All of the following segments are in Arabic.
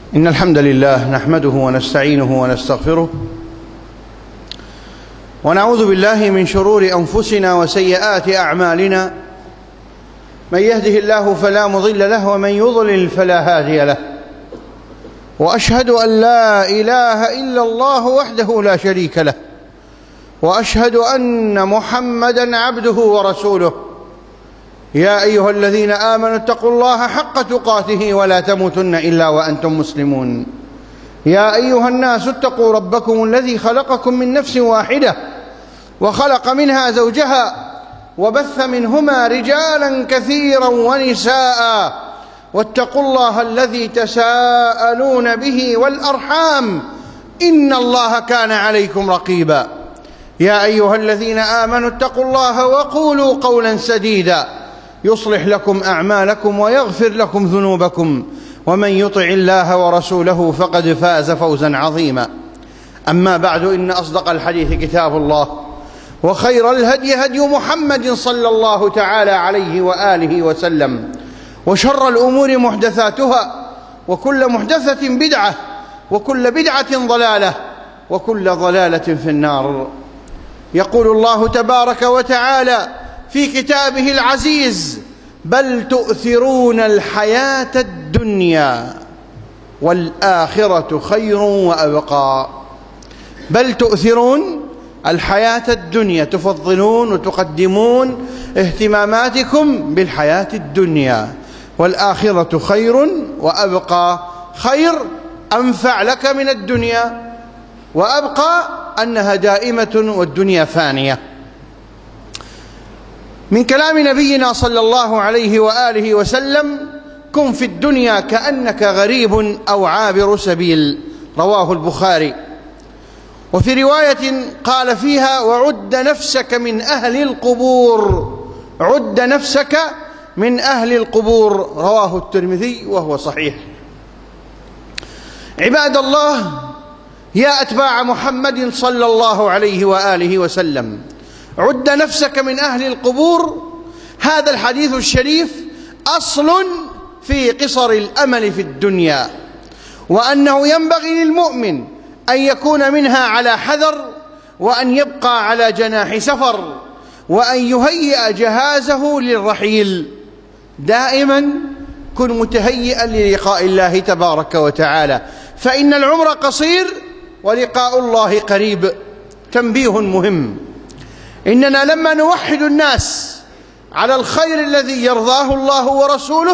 إن الحمد لله نحمده ونستعينه ونستغفره ونعوذ بالله من شرور أنفسنا وسيئات أعمالنا. من يهده الله فلا مضل له ومن يضلل فلا هادي له، وأشهد أن لا إله إلا الله وحده لا شريك له، وأشهد أن محمدًا عبده ورسوله. يا أيها الذين آمنوا اتقوا الله حق تقاته ولا تموتن إلا وأنتم مسلمون. يا أيها الناس اتقوا ربكم الذي خلقكم من نفس واحدة وخلق منها زوجها وبث منهما رجالا كثيرا ونساء، واتقوا الله الذي تساءلون به والأرحام إن الله كان عليكم رقيبا. يا أيها الذين آمنوا اتقوا الله وقولوا قولا سديدا يصلح لكم أعمالكم ويغفر لكم ذنوبكم، ومن يطع الله ورسوله فقد فاز فوزا عظيما. أما بعد، إن أصدق الحديث كتاب الله، وخير الهدي هدي محمد صلى الله تعالى عليه وآله وسلم، وشر الأمور محدثاتها، وكل محدثة بدعة، وكل بدعة ضلالة، وكل ضلالة في النار. يقول الله تبارك وتعالى في كتابه العزيز: بل تؤثرون الحياة الدنيا والآخرة خير وأبقى. بل تؤثرون الحياة الدنيا، تفضلون وتقدمون اهتماماتكم بالحياة الدنيا، والآخرة خير وأبقى. خير أنفع لك من الدنيا، وأبقى أنها دائمة والدنيا فانية. من كلام نبينا صلى الله عليه وآله وسلم: كن في الدنيا كأنك غريب أو عابر سبيل، رواه البخاري. وفي رواية قال فيها: وعد نفسك من أهل القبور، عد نفسك من أهل القبور، رواه الترمذي وهو صحيح. عباد الله، يا أتباع محمد صلى الله عليه وآله وسلم، عد نفسك من أهل القبور. هذا الحديث الشريف أصل في قصر الأمل في الدنيا، وأنه ينبغي للمؤمن أن يكون منها على حذر، وأن يبقى على جناح سفر، وأن يهيئ جهازه للرحيل. دائما كن متهيئا للقاء الله تبارك وتعالى، فإن العمر قصير ولقاء الله قريب. تنبيه مهم: إننا لما نوحد الناس على الخير الذي يرضاه الله ورسوله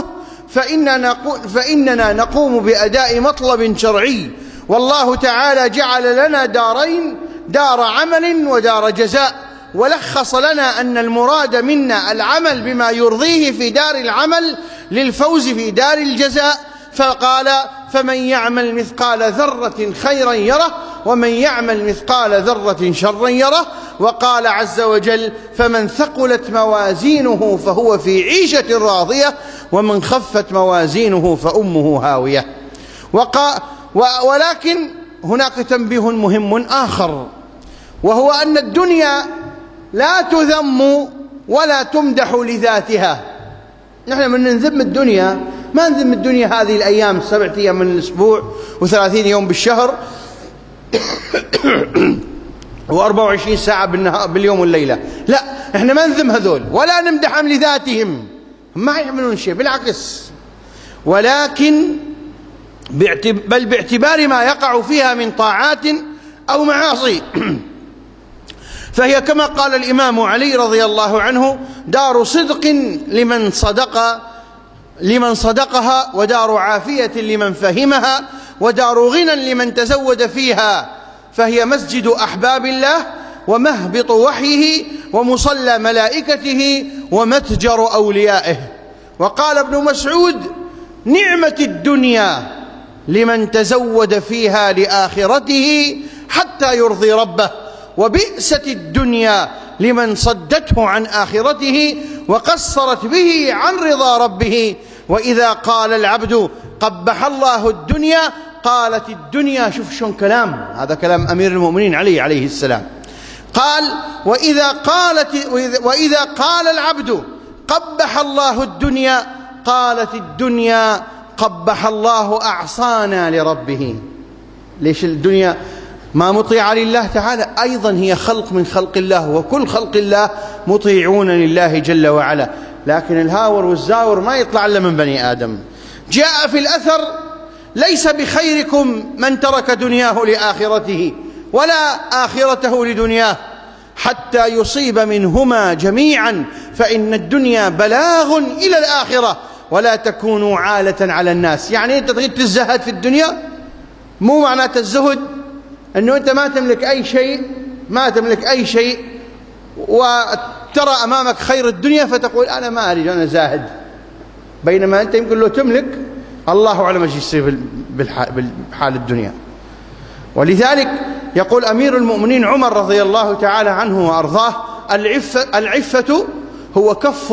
فإننا نقوم بأداء مطلب شرعي، والله تعالى جعل لنا دارين: دار عمل ودار جزاء، ولخص لنا أن المراد منا العمل بما يرضيه في دار العمل للفوز في دار الجزاء. فقال: فمن يعمل مثقال ذرة خيرا يره، ومن يعمل مثقال ذرة شرا يره. وقال عز وجل: فمن ثقلت موازينه فهو في عيشة راضية، ومن خفت موازينه فأمه هاوية. ولكن هناك تنبيه مهم آخر، وهو أن الدنيا لا تذم ولا تمدح لذاتها. نحن من نذم الدنيا ما نذم الدنيا هذه الأيام، 7 أيام من الأسبوع و30 يوم بالشهر و24 ساعة باليوم والليلة. لا، احنا ما نذم هذول ولا نمدحهم لذاتهم، ما يعملون شيء، بالعكس، ولكن بل باعتبار ما يقع فيها من طاعات أو معاصي. فهي كما قال الإمام علي رضي الله عنه: دار صدق لمن صدقها، ودار عافية لمن فهمها، ودار غنى لمن تزود فيها. فهي مسجد أحباب الله، ومهبط وحيه، ومصلى ملائكته، ومتجر أوليائه. وقال ابن مسعود: نعمة الدنيا لمن تزود فيها لآخرته حتى يرضي ربه، وبئست الدنيا لمن صدته عن آخرته وقصرت به عن رضا ربه. وإذا قال العبد قبح الله الدنيا قالت الدنيا. شوف شلون كلام، هذا كلام أمير المؤمنين عليه السلام. قال: وإذا قال العبد قبح الله الدنيا قالت الدنيا قبح الله أعصانا لربه. ليش الدنيا ما مطيعة لله تعالى؟ أيضا هي خلق من خلق الله، وكل خلق الله مطيعون لله جل وعلا، لكن الهاور والزاور ما يطلع إلا من بني آدم. جاء في الأثر: ليس بخيركم من ترك دنياه لآخرته ولا آخرته لدنياه حتى يصيب منهما جميعا، فإن الدنيا بلاغ إلى الآخرة ولا تكونوا عالة على الناس. يعني أنت تريد تزهد في الدنيا، مو معناته الزهد أنه أنت ما تملك أي شيء وترى أمامك خير الدنيا فتقول أنا ما أريد، أنا زاهد، بينما أنت يمكن لو تملك الله أعلم ايش يصير بحال الدنيا. ولذلك يقول أمير المؤمنين عمر رضي الله تعالى عنه وأرضاه: العفة هو كف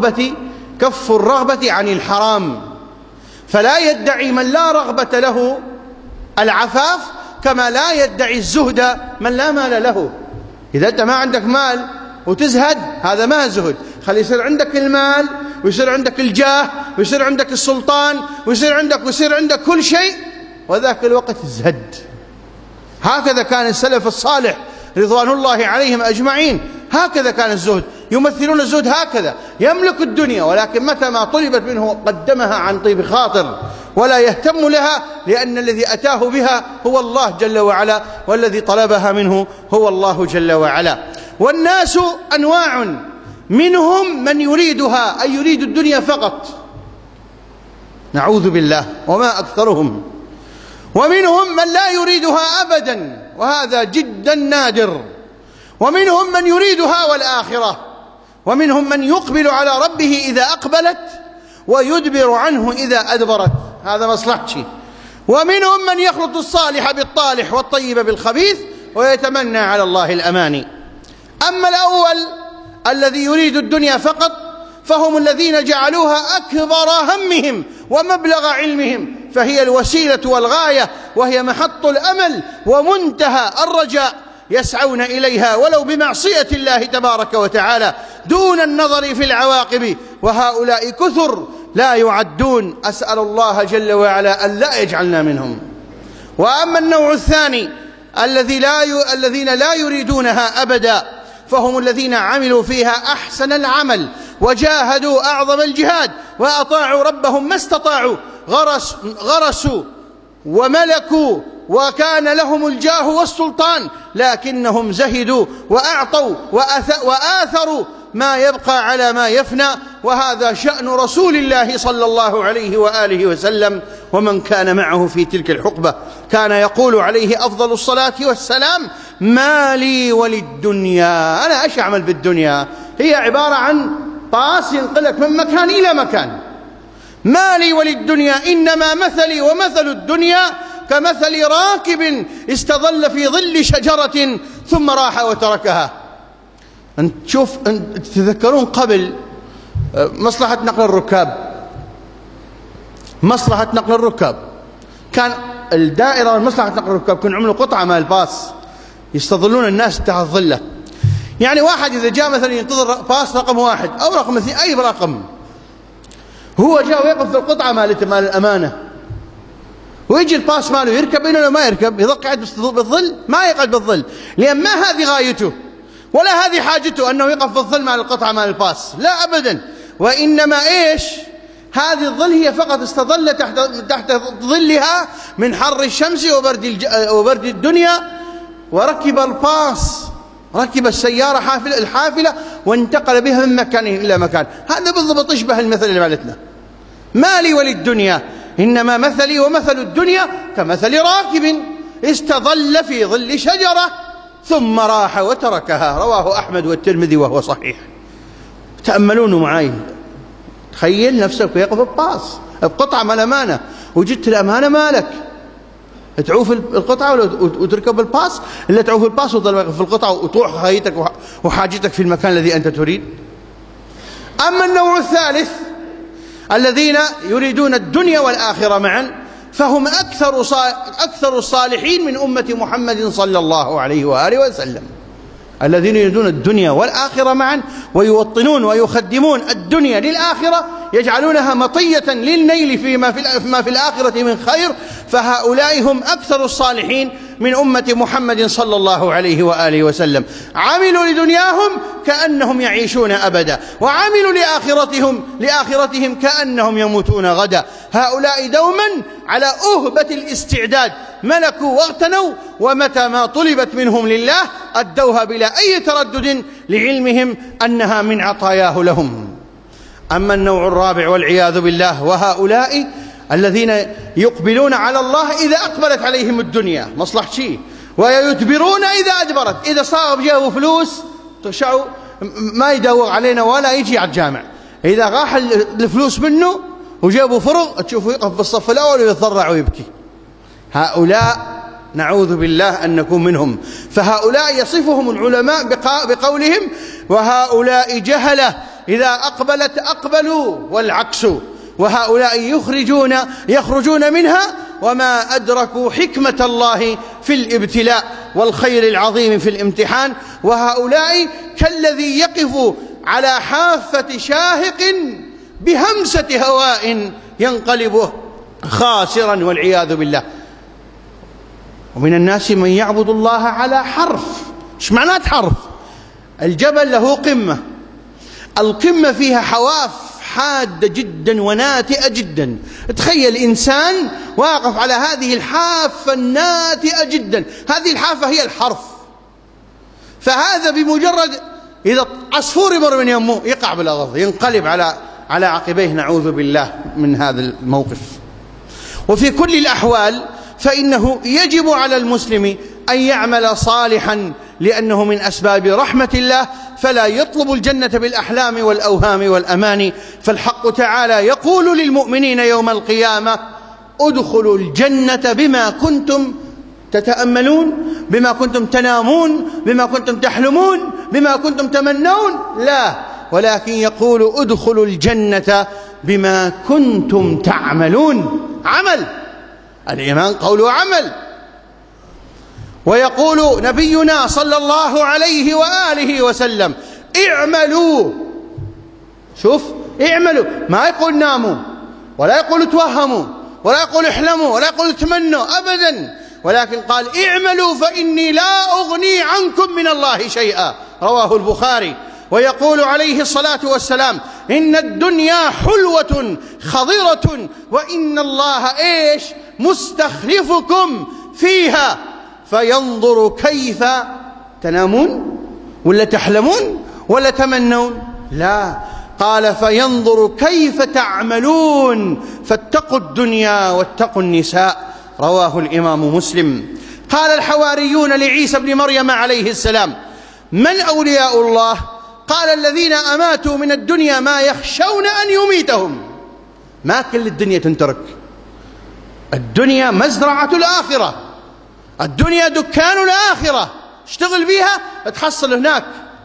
الرغبة عن الحرام، فلا يدعي من لا رغبة له العفاف كما لا يدعي الزهد من لا مال له. إذا أنت ما عندك مال وتزهد هذا ما زهد، خلي يصير عندك المال ويصير عندك الجاه ويصير عندك السلطان ويصير عندك كل شيء، وذاك الوقت الزهد. هكذا كان السلف الصالح رضوان الله عليهم أجمعين، هكذا كان الزهد، يمثلون الزهد هكذا: يملك الدنيا ولكن متى ما طلبت منه قدمها عن طيب خاطر ولا يهتم لها، لأن الذي أتاه بها هو الله جل وعلا، والذي طلبها منه هو الله جل وعلا. والناس أنواع: منهم من يريدها أي يريد الدنيا فقط، نعوذ بالله وما أكثرهم، ومنهم من لا يريدها أبدا وهذا جدا نادر، ومنهم من يريدها والآخرة، ومنهم من يقبل على ربه إذا أقبلت ويدبر عنه إذا أدبرت، هذا مصلحتي، ومنهم من يخلط الصالح بالطالح والطيب بالخبيث ويتمنى على الله الأماني. أما الأول الذي يريد الدنيا فقط فهم الذين جعلوها أكبر همهم ومبلغ علمهم، فهي الوسيلة والغاية، وهي محط الأمل ومنتهى الرجاء، يسعون إليها ولو بمعصية الله تبارك وتعالى دون النظر في العواقب، وهؤلاء كثر لا يعدون، أسأل الله جل وعلا أن لا يجعلنا منهم. وأما النوع الثاني الذين لا يريدونها أبدا فهم الذين عملوا فيها أحسن العمل وجاهدوا أعظم الجهاد وأطاعوا ربهم ما استطاعوا، غرسوا وملكوا وكان لهم الجاه والسلطان، لكنهم زهدوا وأعطوا وآثروا ما يبقى على ما يفنى، وهذا شأن رسول الله صلى الله عليه وآله وسلم ومن كان معه في تلك الحقبة. كان يقول عليه أفضل الصلاة والسلام: ما لي وللدنيا، أنا إيش أعمل بالدنيا؟ هي عبارة عن طاس ينقلك من مكان إلى مكان. ما لي وللدنيا إنما مثلي ومثل الدنيا كمثل راكب استظل في ظل شجرة ثم راح وتركها. تتذكرون قبل مصلحة نقل الركاب كان الدائرة مصلحة نقل الركاب كانوا عملوا قطعة مال باص يستظلون الناس تحت ظله. يعني واحد إذا جاء مثلا ينتظر باص رقم 1 أو رقم 2 أي رقم، هو جاء ويقف في القطعة مالته مال الأمانة، ويجي الباص ماله يركب إنه ما يركب، يظل قاعد بالظل، ما يقعد بالظل، لأن ما هذه غايته ولا هذه حاجته أنه يقف بالظل مع القطعة مال الباص، لا أبدا. وإنما إيش؟ هذه الظل هي فقط استظل تحت ظلها من حر الشمس وبرد الدنيا، وركب الباص، ركب السيارة الحافلة وانتقل بها من مكان إلى مكان. هذا بالضبط يشبه المثل اللي مالتنا: ما لي وللدنيا إنما مثلي ومثل الدنيا كمثل راكب استظل في ظل شجرة ثم راح وتركها. رواه أحمد والترمذي وهو صحيح. تأملونه معي، تخيل نفسك ويقف الباص بقطعة مال أمانة، وجدت الأمانة مالك، تعوف القطعة وتركب الباص، إلا تعوف الباص وتظل واقف في القطعة وتروح غايتك وحاجتك في المكان الذي أنت تريد. أما النوع الثالث الذين يريدون الدنيا والآخرة معا فهم أكثر الصالحين من أمة محمد صلى الله عليه وآله وسلم، الذين يريدون الدنيا والآخرة معا ويوطنون ويخدمون الدنيا للآخرة يجعلونها مطية للنيل فيما في الآخرة من خير، فهؤلاء هم أكثر الصالحين من أمة محمد صلى الله عليه وآله وسلم. عملوا لدنياهم كأنهم يعيشون أبدا، وعملوا لآخرتهم كأنهم يموتون غدا. هؤلاء دوما على أهبة الاستعداد، ملكوا واغتنوا، ومتى ما طلبت منهم لله أدوها بلا أي تردد لعلمهم أنها من عطاياه لهم. أما النوع الرابع والعياذ بالله، وهؤلاء الذين يقبلون على الله إذا أقبلت عليهم الدنيا مصلحة شيء، ويدبرون إذا أدبرت. إذا صار جاءوا فلوس تشعوا ما يدور علينا ولا يجي على الجامع، إذا راح الفلوس منه وجابوا فرغ تشوفوا يقف بالصف الأول ويتضرع ويبكي. هؤلاء نعوذ بالله أن نكون منهم. فهؤلاء يصفهم العلماء بقولهم: وهؤلاء جهلة إذا أقبلت أقبلوا والعكس، وهؤلاء يخرجون منها وما أدركوا حكمة الله في الابتلاء والخير العظيم في الامتحان. وهؤلاء كالذي يقف على حافة شاهق بهمسة هواء ينقلب خاسرا والعياذ بالله. ومن الناس من يعبد الله على حرف. ايش معنات حرف؟ الجبل له قمة، القمة فيها حواف حادة جدا وناتئة جدا. تخيل إنسان واقف على هذه الحافة الناتئة جدا، هذه الحافة هي الحرف. فهذا بمجرد إذا عصفور يمر من يمه يقع بالأرض، ينقلب على عقبيه، نعوذ بالله من هذا الموقف. وفي كل الأحوال فإنه يجب على المسلم أن يعمل صالحا، لأنه من أسباب رحمة الله، فلا يطلب الجنة بالأحلام والأوهام والأماني. فالحق تعالى يقول للمؤمنين يوم القيامة: ادخلوا الجنة بما كنتم تتأملون، بما كنتم تنامون، بما كنتم تحلمون، بما كنتم تمنون. لا، ولكن يقول: ادخلوا الجنة بما كنتم تعملون. عمل، الإيمان قول وعمل. ويقول نبينا صلى الله عليه وآله وسلم: اعملوا. شوف، اعملوا، ما يقول ناموا، ولا يقول توهموا، ولا يقول احلموا، ولا يقول تمنوا أبدا، ولكن قال: اعملوا فإني لا أغني عنكم من الله شيئا، رواه البخاري. ويقول عليه الصلاة والسلام: إن الدنيا حلوة خضرة، وإن الله مستخلفكم فيها فينظر كيف تنامون ولا تحلمون ولا تمنون. لا، قال: فينظر كيف تعملون، فاتقوا الدنيا واتقوا النساء، رواه الإمام مسلم. قال الحواريون لعيسى بن مريم عليه السلام: من أولياء الله؟ قال: الذين أماتوا من الدنيا ما يخشون أن يميتهم. ما كل الدنيا تنترك، الدنيا مزرعة الآخرة، الدنيا دكان الآخرة، اشتغل بيها تحصل هناك.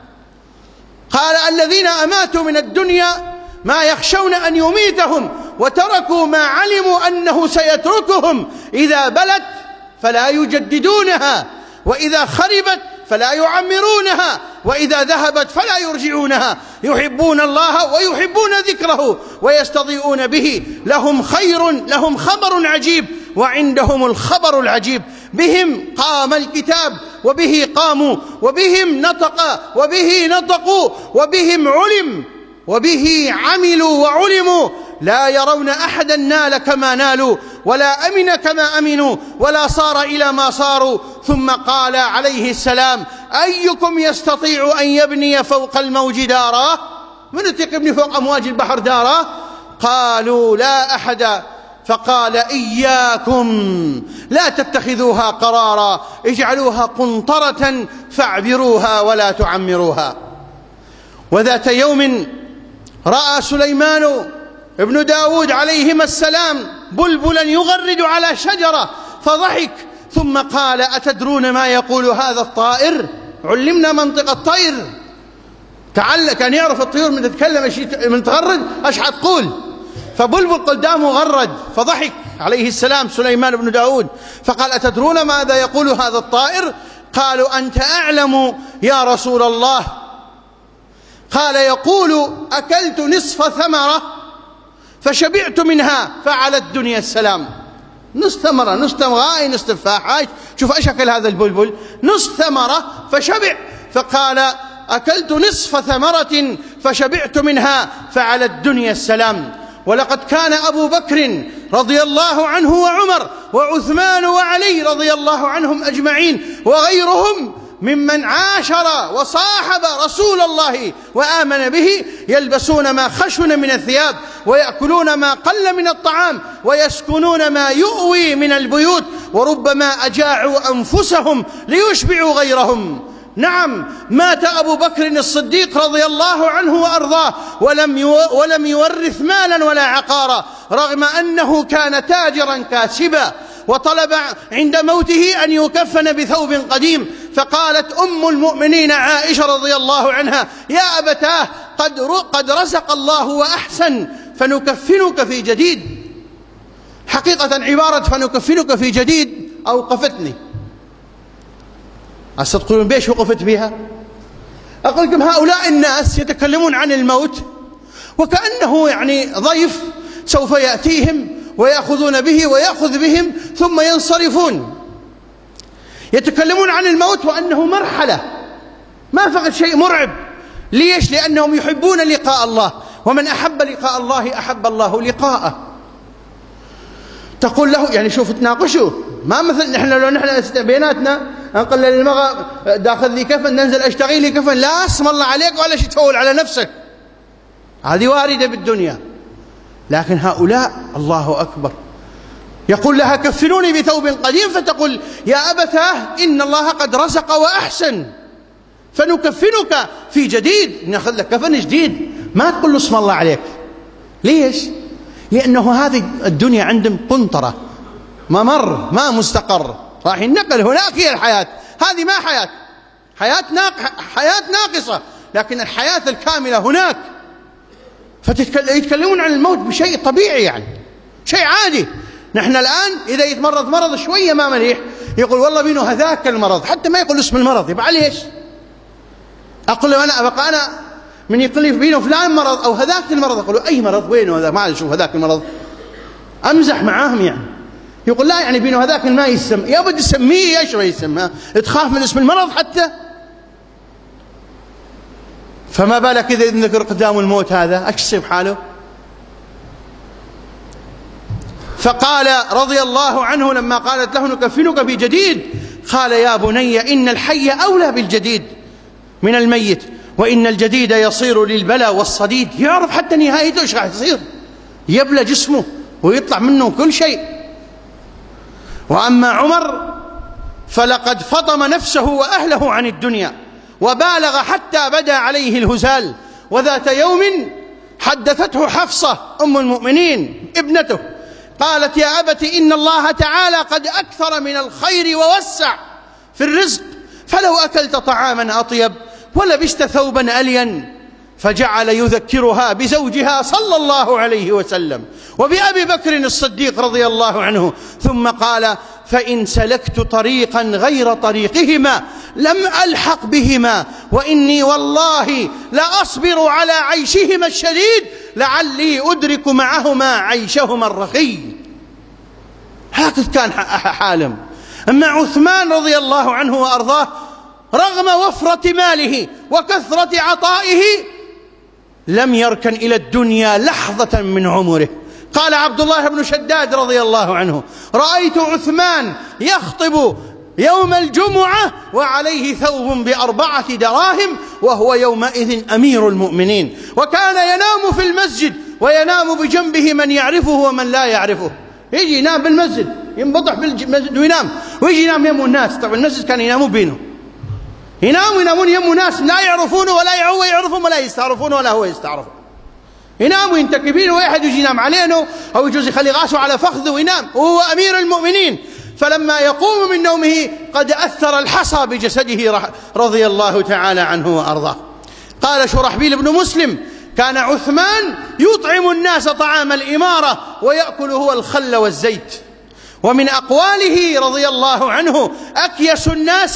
قال: الذين أماتوا من الدنيا ما يخشون أن يميتهم، وتركوا ما علموا أنه سيتركهم، إذا بلت فلا يجددونها، وإذا خربت فلا يعمرونها، وإذا ذهبت فلا يرجعونها. يحبون الله ويحبون ذكره ويستضيئون به. لهم خبر عجيب، وعندهم الخبر العجيب. بهم قام الكتاب، وبه قاموا، وبهم نطق، وبه نطقوا، وبهم علم، وبه عملوا وعلموا. لا يرون أحدا نال كما نالوا، ولا أمن كما أمنوا، ولا صار إلى ما صاروا. ثم قال عليه السلام: أيكم يستطيع أن يبني فوق الموج دارا؟ من يطيق يبني فوق أمواج البحر دارا؟ قالوا: لا أحد. فقال: إياكم لا تتخذوها قرارا، اجعلوها قنطرة فاعبروها ولا تعمروها. وذات يوم رأى سليمان ابن داود عليهما السلام بلبلا يغرد على شجرة فضحك، ثم قال: أتدرون ما يقول هذا الطائر؟ علمنا منطق الطير، كان يعرف الطيور من تتكلم من تغرد ايش حتقول. فبلبل قدامه غرد فضحك عليه السلام سليمان بن داود، فقال: أتدرون ماذا يقول هذا الطائر؟ قالوا: أنت أعلم يا رسول الله. قال: يقول: أكلت نصف ثمرة فشبعت منها فعلى الدنيا السلام. نص ثمرة، نص تمغاي، نص تفاح. شوف ايش اكل هذا البلبل، نص ثمرة فشبع. فقال أكلت نصف ثمرة فشبعت منها فعلى الدنيا السلام. ولقد كان أبو بكر رضي الله عنه وعمر وعثمان وعلي رضي الله عنهم أجمعين وغيرهم ممن عاشر وصاحب رسول الله وآمن به يلبسون ما خشن من الثياب ويأكلون ما قل من الطعام ويسكنون ما يؤوي من البيوت، وربما أجاعوا أنفسهم ليشبعوا غيرهم. نعم، مات أبو بكر الصديق رضي الله عنه وأرضاه ولم يورث مالا ولا عقارا، رغم أنه كان تاجرا كاسبا، وطلب عند موته أن يكفن بثوب قديم. فقالت أم المؤمنين عائشة رضي الله عنها: يا أبتاه قد رزق الله وأحسن فنكفنك في جديد. حقيقة عبارة فنكفنك في جديد أوقفتني. أستقولون بيش وقفت بها؟ أقول لكم هؤلاء الناس يتكلمون عن الموت وكأنه يعني ضيف سوف يأتيهم ويأخذون به ويأخذ بهم ثم ينصرفون. يتكلمون عن الموت وأنه مرحلة، ما فقط شيء مرعب. ليش؟ لأنهم يحبون لقاء الله، ومن أحب لقاء الله أحب الله لقاءه. تقول له يعني شوف تناقشوا، ما مثل لو نحن بيناتنا انقل للمغى داخل لي كفن ننزل اشتغي لي كفن، لا اسم الله عليك ولا شيء تفول على نفسك، هذه واردة بالدنيا. لكن هؤلاء الله أكبر، يقول لها كفنوني بثوب قديم، فتقول يا أبتاه إن الله قد رزق وأحسن فنكفنك في جديد، ناخذ لك كفن جديد، ما تقول له اسم الله عليك. ليش؟ لأنه هذه الدنيا عندهم قنطرة، ممر، ما مستقر، راح ينقل. هناك هي الحياة، هذه ما حياة ناقصة، لكن الحياة الكاملة هناك. فيتكلمون عن الموت بشيء طبيعي، يعني شيء عادي. نحن الآن إذا يتمرض مرض شوية ما مليح يقول والله بينه هذاك المرض، حتى ما يقول اسم المرض. يبقى ليش؟ أقول له أنا من يقول لي بينه فلان مرض أو هذاك المرض، أقول له أي مرض وينه هذا، ما أشوف هذاك المرض، أمزح معاهم يعني. يقول لا يعني بينه هذاك ما يسمى، يا بدي تسميه ايش ما يسمى، تخاف من اسم المرض حتى. فما بالك إذا ذكر قدام الموت، هذا ايش يصير حاله؟ فقال رضي الله عنه لما قالت له نكفنك بجديد، قال يا بني إن الحي أولى بالجديد من الميت، وإن الجديد يصير للبلى والصديد. يعرف حتى نهايته ايش راح يصير، يبلى جسمه ويطلع منه كل شيء. وأما عمر فلقد فطم نفسه وأهله عن الدنيا وبالغ حتى بدا عليه الهزال. وذات يوم حدثته حفصة أم المؤمنين ابنته، قالت يا أبت إن الله تعالى قد أكثر من الخير ووسع في الرزق، فلو أكلت طعاما أطيب ولبست ثوبا ألين. فجعل يذكرها بزوجها صلى الله عليه وسلم وبأبي بكر الصديق رضي الله عنه، ثم قال فإن سلكت طريقا غير طريقهما لم ألحق بهما، وإني والله لأصبر على عيشهما الشديد لعلي أدرك معهما عيشهما الرخي. هكذا كان حالهم. أما عثمان رضي الله عنه وأرضاه رغم وفرة ماله وكثرة عطائه لم يركن إلى الدنيا لحظة من عمره. قال عبد الله بن شداد رضي الله عنه رأيت عثمان يخطب يوم الجمعة وعليه ثوب ب4 دراهم وهو يومئذ أمير المؤمنين، وكان ينام في المسجد وينام بجنبه من يعرفه ومن لا يعرفه. يجي ينام بالمسجد، ينبطح بالمسجد وينام، ويجي ينام يم الناس. طبعا المسجد كان ينامون بينه، ينامون يم ناس لا يعرفونه ولا هو يعرفهم ولا يستعرفونه ولا هو يستعرفه. يناموا ينتكبين، واحد يجي ينام علينا أو يجوز يخلي راسه على فخذه وينام وهو أمير المؤمنين. فلما يقوم من نومه قد أثر الحصى بجسده رضي الله تعالى عنه وأرضاه. قال شرحبيل بن مسلم كان عثمان يطعم الناس طعام الإمارة ويأكل هو الخل والزيت. ومن أقواله رضي الله عنه أكيس الناس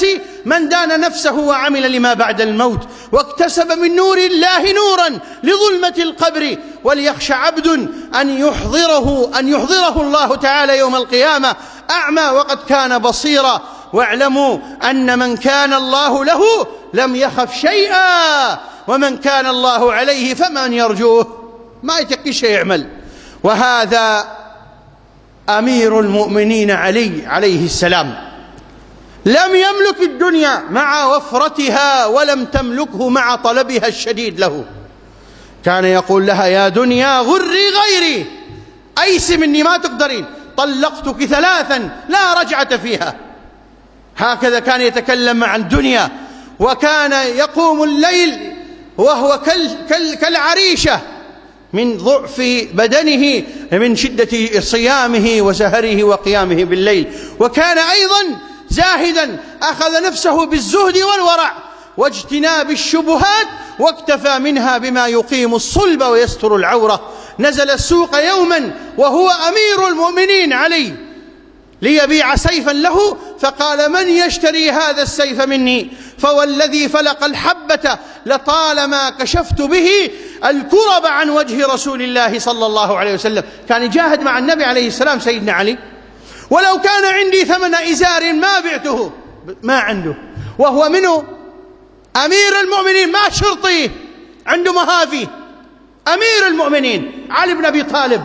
من دان نفسه وعمل لما بعد الموت واكتسب من نور الله نورا لظلمة القبر، وليخشى عبد أن يحضره الله تعالى يوم القيامة أعمى وقد كان بصيرا. واعلموا أن من كان الله له لم يخف شيئا، ومن كان الله عليه فمن يرجوه، ما يتقي شيء يعمل. وهذا أمير المؤمنين علي عليه السلام، لم يملك الدنيا مع وفرتها ولم تملكه مع طلبها الشديد له. كان يقول لها: يا دنيا غري غيري، أيس مني ما تقدرين، طلقتك 3 لا رجعة فيها. هكذا كان يتكلم مع الدنيا. وكان يقوم الليل وهو كالعريشة من ضعف بدنه من شدة صيامه وسهره وقيامه بالليل. وكان أيضا زاهدا، أخذ نفسه بالزهد والورع واجتناب الشبهات، واكتفى منها بما يقيم الصلب ويستر العورة. نزل السوق يوما وهو أمير المؤمنين علي ليبيع سيفا له، فقال: من يشتري هذا السيف مني؟ فوالذي فلق الحبة لطالما كشفت به الكرب عن وجه رسول الله صلى الله عليه وسلم. كان يجاهد مع النبي عليه السلام سيدنا علي. ولو كان عندي 8 إزار ما بعته، ما عنده، وهو منه أمير المؤمنين، ما شرطي عنده مهافي، أمير المؤمنين علي بن أبي طالب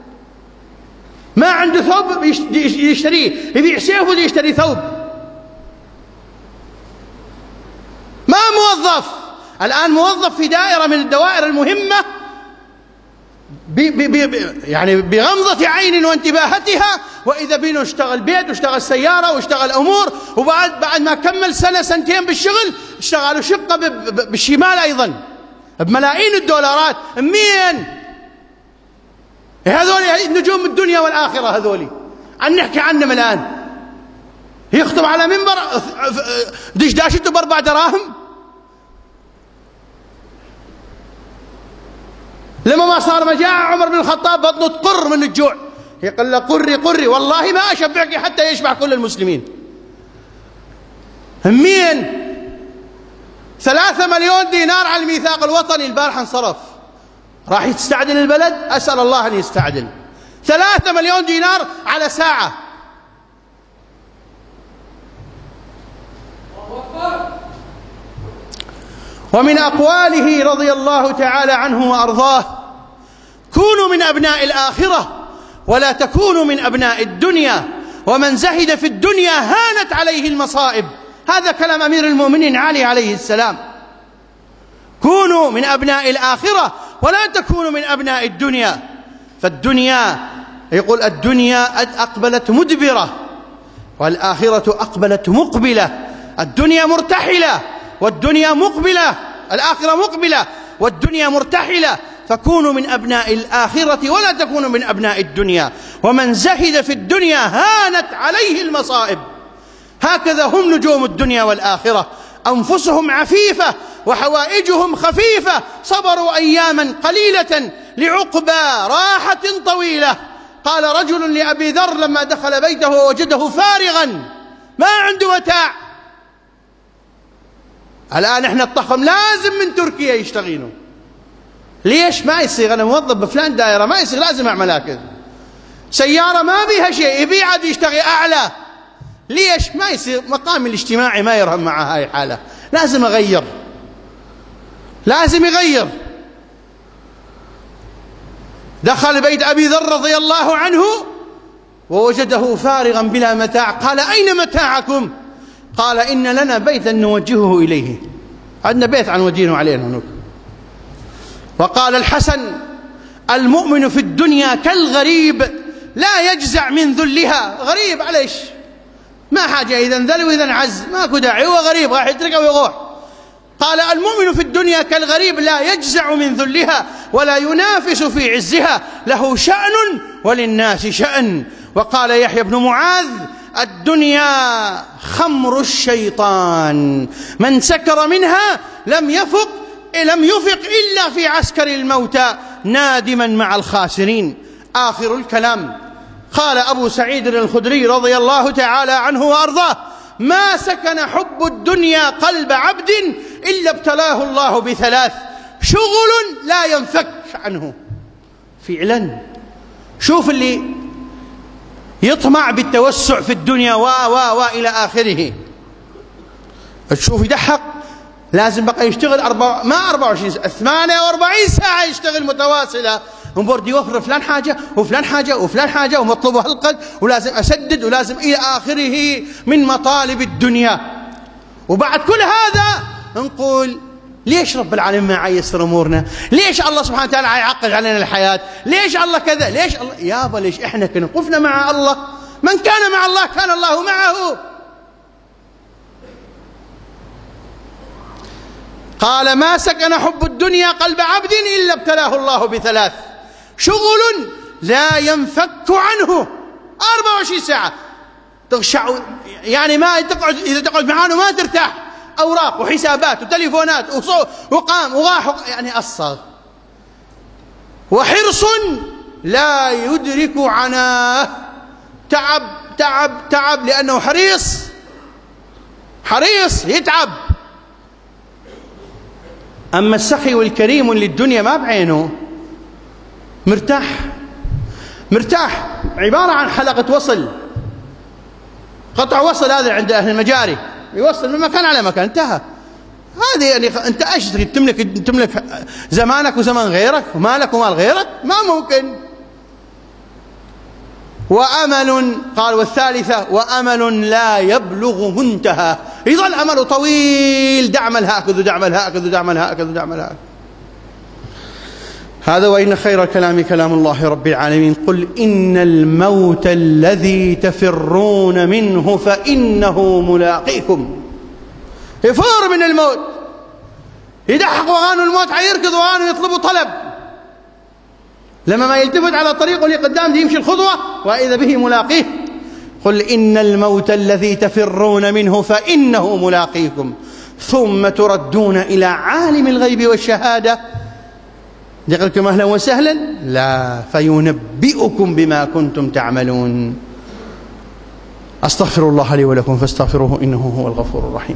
ما عنده ثوب يشتريه، يبيع سيف ويشتري ثوب. ما موظف، الآن موظف في دائرة من الدوائر المهمة يعني بغمضة عين وانتباهتها، وإذا بينه اشتغل بيت واشتغل سيارة واشتغل أمور، وبعد ما كمل 1 2 بالشغل اشتغلوا شقة بالشمال أيضا بملايين الدولارات. مين هذول نجوم الدنيا والآخرة؟ هذول عن نحكي عنهم الآن. يخطب على منبر دشداشته ب4 دراهم. لما ما صار مجاعة عمر بن الخطاب بطنه تقر من الجوع، يقول له: قري والله ما أشبعك حتى يشبع كل المسلمين. مين 3 مليون دينار على الميثاق الوطني البارحة انصرف، راح يستعدل البلد، أسأل الله أن يستعدل. 3 مليون دينار على ساعة. ومن أقواله رضي الله تعالى عنه وأرضاه: كونوا من أبناء الآخرة ولا تكونوا من أبناء الدنيا، ومن زهد في الدنيا هانت عليه المصائب. هذا كلام أمير المؤمنين علي عليه السلام. كونوا من أبناء الآخرة ولا تكونوا من أبناء الدنيا. فالدنيا، يقول: الدنيا أقبلت مدبرة والآخرة أقبلت مقبلة. الدنيا مرتحلة والدنيا مقبلة، الآخرة مقبلة والدنيا مرتحلة. فكونوا من أبناء الآخرة ولا تكونوا من أبناء الدنيا، ومن زهد في الدنيا هانت عليه المصائب. هكذا هم نجوم الدنيا والآخرة، أنفسهم عفيفة وحوائجهم خفيفة، صبروا أياما قليلة لعقبى راحة طويلة. قال رجل لأبي ذر لما دخل بيته ووجده فارغا ما عنده متاع: الآن احنا الطخم لازم من تركيا يشتغلونه، ليش ما يصير؟ أنا موظف بفلان دائرة ما يصير، لازم أعمل هكذا. سيارة ما بيها شيء يبيع عاد يشتغل أعلى، ليش ما يصير؟ مقامي الاجتماعي ما يرهم مع هاي الحالة، لازم أغير، لازم يغير. دخل بيت أبي ذر رضي الله عنه ووجده فارغا بلا متاع. قال: أين متاعكم؟ قال: إن لنا بيتا نوجهه إليه، عندنا بيت عنوجينه علينا هناك. وقال الحسن: المؤمن في الدنيا كالغريب لا يجزع من ذلها. غريب عليش؟ ما حاجة، إذا ذل وإذا عز ماكو داعي، هو غريب راح يتركه ويروح. قال: المؤمن في الدنيا كالغريب لا يجزع من ذلها ولا ينافس في عزها، له شأن وللناس شأن. وقال يحيى بن معاذ: الدنيا خمر الشيطان، من سكر منها لم يفق إلا في عسكر الموتى نادما مع الخاسرين. آخر الكلام قال أبو سعيد الخدري رضي الله تعالى عنه وأرضاه: ما سكن حب الدنيا قلب عبد إلا ابتلاه الله بثلاث: شغل لا ينفك عنه. فعلا شوف اللي يطمع بالتوسع في الدنيا إلى آخره، تشوف يدحق لازم بقى يشتغل 24 ساعة، 48 ساعة يشتغل متواصلة، وبرد يوفر فلان حاجة وفلان حاجة وفلان حاجة ومطلوبه هالقد ولازم أسدد ولازم إلى آخره من مطالب الدنيا. وبعد كل هذا نقول ليش رب العالمين ما ييسر أمورنا؟ ليش الله سبحانه وتعالى يعقد علينا الحياة؟ ليش الله كذا؟ ليش الله يابا؟ ليش إحنا كنا وقفنا مع الله؟ من كان مع الله كان الله معه. قال: ما سكن حب الدنيا قلب عبد إلا ابتلاه الله بثلاث: شغل لا ينفك عنه 24 ساعة تغشع، يعني ما تقعد، إذا تقعد معانه ما ترتاح، أوراق وحسابات وتليفونات وقام وغاح، يعني أصغ. وحرص لا يدرك عناه، تعب تعب تعب، لأنه حريص يتعب. أما السخي والكريم للدنيا ما بعينه، مرتاح، عبارة عن حلقة وصل، قطع وصل، هذا عند أهل المجاري يوصل من مكان على مكان، انتهى. هذه يعني أنت إيش تريد؟ تملك زمانك وزمان غيرك ومالك ومال غيرك؟ ما ممكن. وأمل، قال والثالثة: وأمل لا يبلغ منتهى، يظل أمل طويل، دعمل هكذا ودعمل هكذا ودعمل هكذا ودعمل هكذا. هذا: وإن خير الكلام كلام الله رب العالمين. قل إن الموت الذي تفرون منه فإنه ملاقيكم. يفر من الموت، يدحق وغانوا الموت، حيركض وغانوا يطلبوا طلب، لما ما يلتفت على طريقه اللي قدام دي يمشي الخطوة وإذا به ملاقيه. قل إن الموت الذي تفرون منه فإنه ملاقيكم ثم تردون إلى عالم الغيب والشهادة. يقولكم أهلا وسهلا؟ لا، فينبئكم بما كنتم تعملون. أستغفر الله لي ولكم فاستغفروه إنه هو الغفور الرحيم.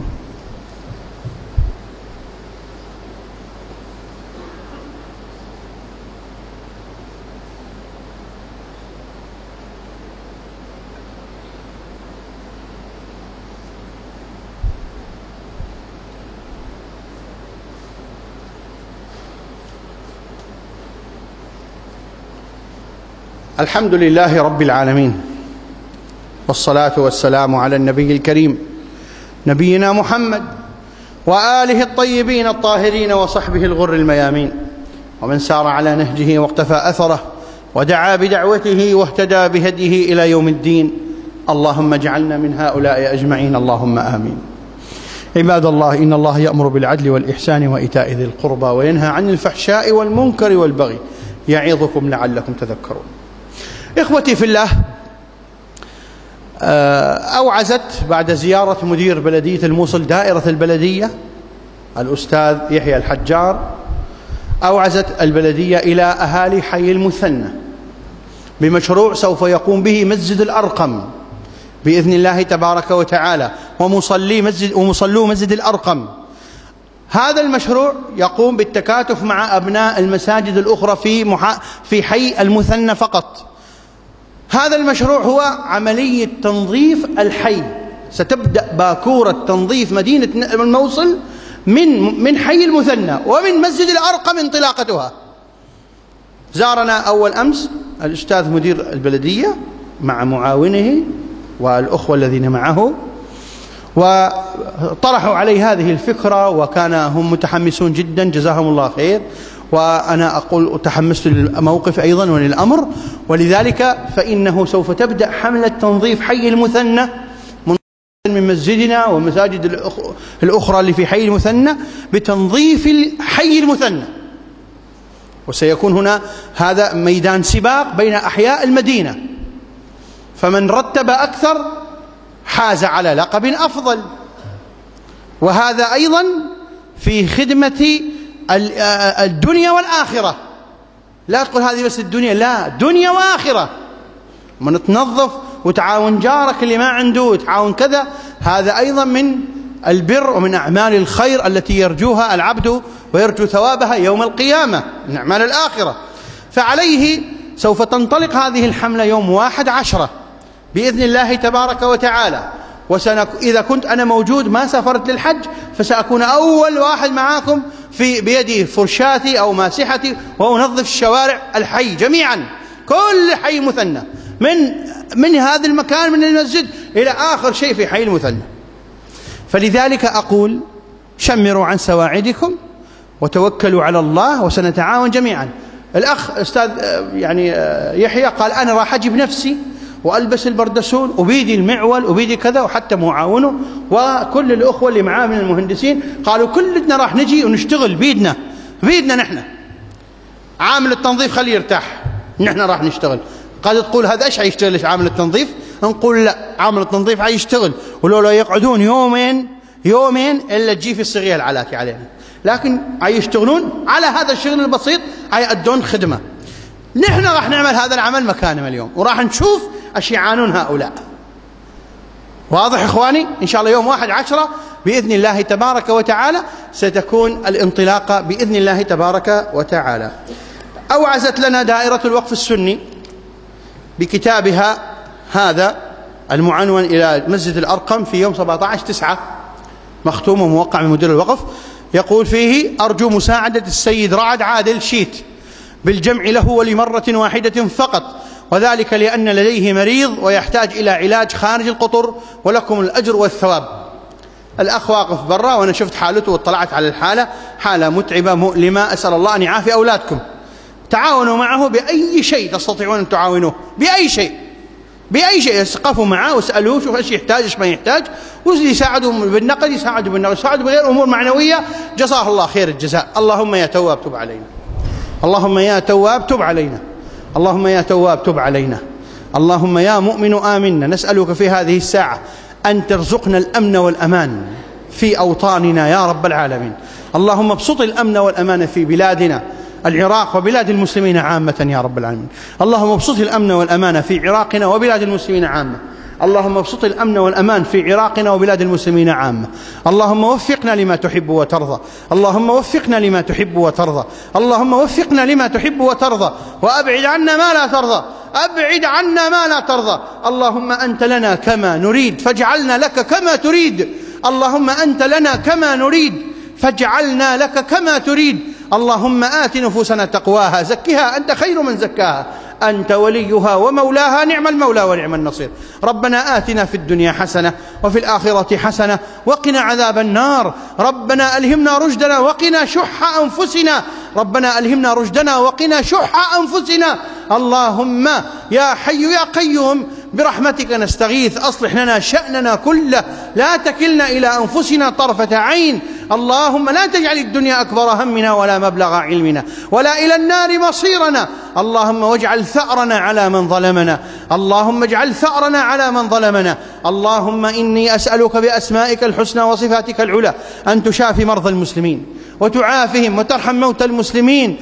الحمد لله رب العالمين، والصلاة والسلام على النبي الكريم نبينا محمد وآله الطيبين الطاهرين وصحبه الغر الميامين، ومن سار على نهجه واقتفى أثره ودعا بدعوته واهتدى بهديه إلى يوم الدين. اللهم اجعلنا من هؤلاء أجمعين، اللهم آمين. عباد الله، إن الله يأمر بالعدل والإحسان وإيتاء ذي القربى وينهى عن الفحشاء والمنكر والبغي يعظكم لعلكم تذكرون. إخوتي في الله، أوعزت بعد زيارة مدير بلدية الموصل دائرة البلدية الأستاذ يحيى الحجار، أوعزت البلدية إلى أهالي حي المثنى بمشروع سوف يقوم به مسجد الأرقم بإذن الله تبارك وتعالى، ومصلو مسجد الأرقم. هذا المشروع يقوم بالتكاتف مع أبناء المساجد الأخرى في حي المثنى فقط. هذا المشروع هو عملية تنظيف الحي، ستبدأ باكورة تنظيف مدينة الموصل من حي المثنى ومن مسجد الأرقم انطلاقتها. زارنا أول أمس الأستاذ مدير البلدية مع معاونه والأخوة الذين معه، وطرحوا عليه هذه الفكرة، وكان هم متحمسون جدا جزاهم الله خير، وأنا أقول تحمست للموقف أيضا وللأمر، ولذلك فإنه سوف تبدأ حملة تنظيف حي المثنى من مسجدنا والمساجد الأخرى اللي في حي المثنى بتنظيف حي المثنى. وسيكون هنا هذا ميدان سباق بين أحياء المدينة، فمن رتب أكثر حاز على لقب أفضل. وهذا أيضا في خدمة الدنيا والآخرة، لا تقول هذه بس الدنيا، لا، دنيا وآخرة. من تنظف وتعاون جارك اللي ما عنده وتعاون كذا، هذا أيضا من البر ومن أعمال الخير التي يرجوها العبد ويرجو ثوابها يوم القيامة من أعمال الآخرة. فعليه سوف تنطلق هذه الحملة يوم 11 بإذن الله تبارك وتعالى، إذا كنت أنا موجود ما سافرت للحج فسأكون أول واحد معاكم بيدي فرشاتي أو ماسحتي وأنظف الشوارع الحي جميعا، كل حي مثنى من هذا المكان من المسجد إلى آخر شيء في حي المثنى. فلذلك أقول شمروا عن سواعدكم وتوكلوا على الله وسنتعاون جميعا. الأخ أستاذ يحيى قال أنا راح أجيب نفسي وألبس البردسون وبيدي المعول وبيدي كذا، وحتى معاونه وكل الأخوة اللي معاه من المهندسين قالوا كلنا راح نجي ونشتغل بيدنا نحن. عامل التنظيف خليه يرتاح، نحن راح نشتغل. قد تقول هذا ايش حيشتغل ايش عامل التنظيف؟ نقول لا، عامل التنظيف حيشتغل، ولولا يقعدون يومين الا تجي في الصغير العلاتي علينا، لكن حيشتغلون على هذا الشغل البسيط، حيأدون خدمة. نحن راح نعمل هذا العمل مكانهم اليوم، وراح نشوف ايش يعانون هؤلاء. واضح اخواني؟ ان شاء الله يوم 11 باذن الله تبارك وتعالى ستكون الانطلاقه باذن الله تبارك وتعالى. اوعزت لنا دائره الوقف السني بكتابها هذا المعنون الى مسجد الارقم في يوم 17/9 مختوم وموقع من مدير الوقف، يقول فيه: ارجو مساعده السيد رعد عادل شيت بالجمع له ولمرة واحدة فقط، وذلك لأن لديه مريض ويحتاج إلى علاج خارج القطر، ولكم الأجر والثواب. الأخ واقف برا وأنا شفت حالته واطلعت على الحالة، حالة متعبة مؤلمة، أسأل الله أن يعافي أولادكم. تعاونوا معه بأي شيء تستطيعون أن تعاونوه، بأي شيء يسقفوا معه واسألوه شوف ايش يحتاج ايش ما يحتاج، ويساعدوا بالنقد يساعدوا بغير أمور معنوية، جزاه الله خير الجزاء. اللهم يا تواب تب علينا، اللهم يا تواب تب علينا، اللهم يا تواب تب علينا، اللهم يا مؤمن آمنا. نسألك في هذه الساعة أن ترزقنا الأمن والأمان في أوطاننا يا رب العالمين. اللهم ابسط الأمن والأمان في بلادنا العراق وبلاد المسلمين عامة يا رب العالمين. اللهم ابسط الأمن والأمان في عراقنا وبلاد المسلمين عامة. اللهم ابسط الأمن والأمان في عراقنا وبلاد المسلمين عامة. اللهم وفقنا لما تحب وترضى، اللهم وفقنا لما تحب وترضى، اللهم وفقنا لما تحب وترضى، وأبعد عنا ما لا ترضى، أبعد عنا ما لا ترضى. اللهم أنت لنا كما نريد فاجعلنا لك كما تريد، اللهم أنت لنا كما نريد فاجعلنا لك كما تريد. اللهم آت نفوسنا تقواها، زكها أنت خير من زكاها، أنت وليها ومولاها، نعم المولى ونعم النصير. ربنا آتنا في الدنيا حسنة وفي الآخرة حسنة وقنا عذاب النار. ربنا ألهمنا رشدنا وقنا شح أنفسنا، ربنا ألهمنا رشدنا وقنا شح أنفسنا. اللهم يا حي يا قيوم برحمتك نستغيث، أصلح لنا شأننا كله، لا تكلنا إلى أنفسنا طرفة عين. اللهم لا تجعل الدنيا أكبر همنا ولا مبلغ علمنا ولا إلى النار مصيرنا. اللهم واجعل ثأرنا على من ظلمنا، اللهم اجعل ثأرنا على من ظلمنا. اللهم إني أسألك بأسمائك الحسنى وصفاتك العلى أن تشافي مرضى المسلمين وتعافهم وترحم موتى المسلمين.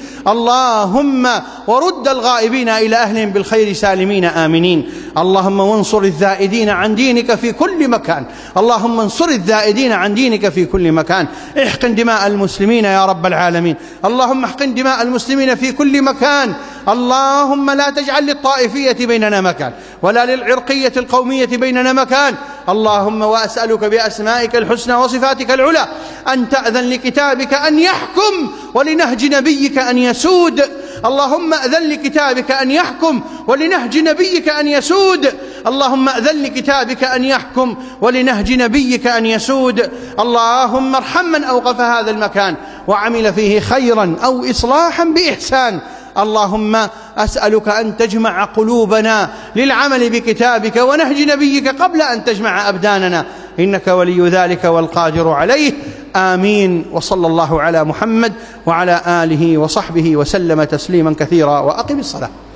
اللهم ورد الغائبين إلى أهلهم بالخير سالمين آمنين. اللهم وانصر الذائدين عن دينك في كل مكان، اللهم انصر الذائدين عن دينك في كل مكان. احقن دماء المسلمين يا رب العالمين، اللهم احقن دماء المسلمين في كل مكان. اللهم لا تجعل للطائفية بيننا مكان ولا للعرقية القومية بيننا مكان. اللهم وأسألك بأسمائك الحسنى وصفاتك العلى أن تأذن لكتابك أن يحكم ولنهج نبيك أن يسود. اللهم أذن لكتابك أن يحكم ولنهج نبيك أن يسود. اللهم أذن لكتابك أن يحكم ولنهج نبيك أن يسود. اللهم ارحم من أوقف هذا المكان وعمل فيه خيرا أو إصلاحا بإحسان. اللهم أسألك أن تجمع قلوبنا للعمل بكتابك ونهج نبيك قبل أن تجمع أبداننا، إنك ولي ذلك والقادر عليه. آمين. وصلى الله على محمد وعلى آله وصحبه وسلم تسليما كثيرا. وأقم الصلاة.